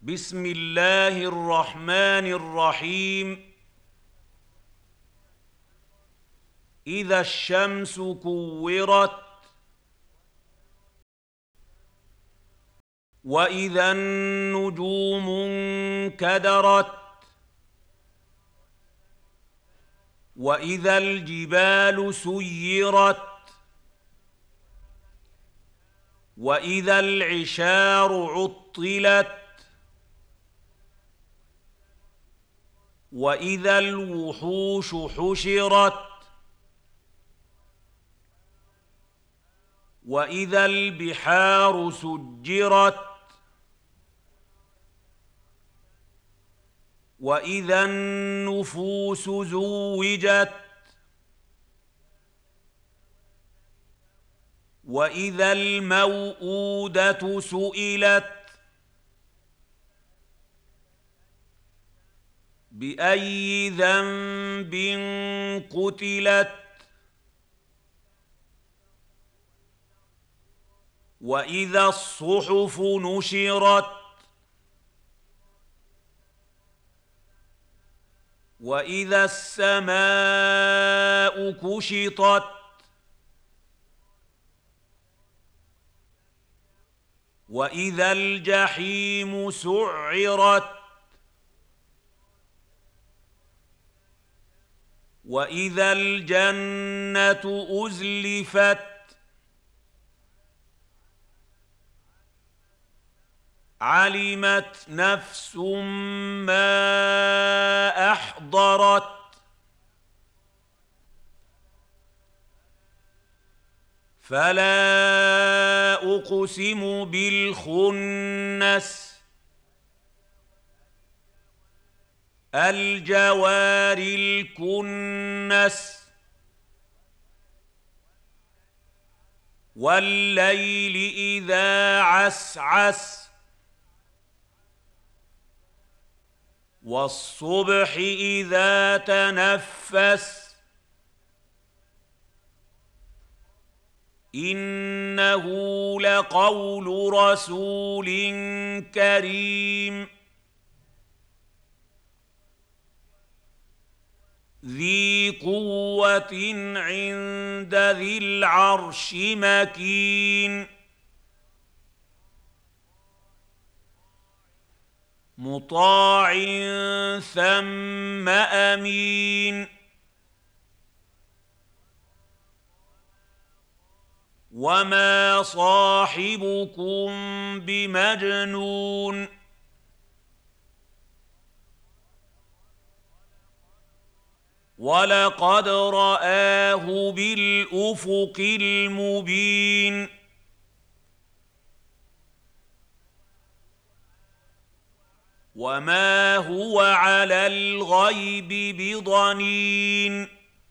بسم الله الرحمن الرحيم. إذا الشمس كورت وإذا النجوم انكدرت وإذا الجبال سيرت وإذا العشار عطلت وإذا الوحوش حشرت وإذا البحار سجرت وإذا النفوس زوجت وإذا الموءودة سئلت بأي ذنب قتلت وإذا الصحف نشرت وإذا السماء كشطت وإذا الجحيم سعرت وإذا الجنة أزلفت علمت نفس ما أحضرت فلا أقسم بالخنس الجوار الكنس والليل إذا عسعس والصبح إذا تنفس إنه لقول رسول كريم ذي قوة عند ذي العرش مكين مطاع ثم أمين وما صاحبكم بمجنون ولقد رآه بالأفق المبين وما هو على الغيب بضنين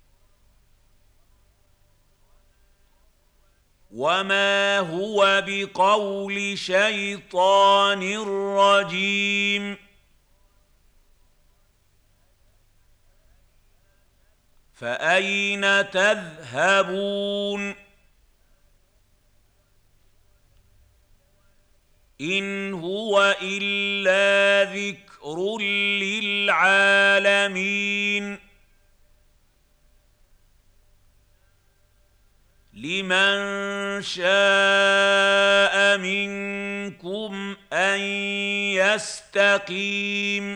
وما هو بقول شيطان رجيم فأين تذهبون إن هو إلا ذكر للعالمين لمن شاء منكم أن يستقيم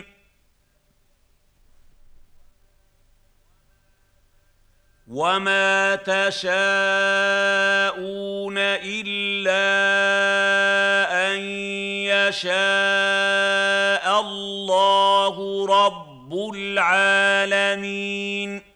وما تشاءون إلا أن يشاء الله رب العالمين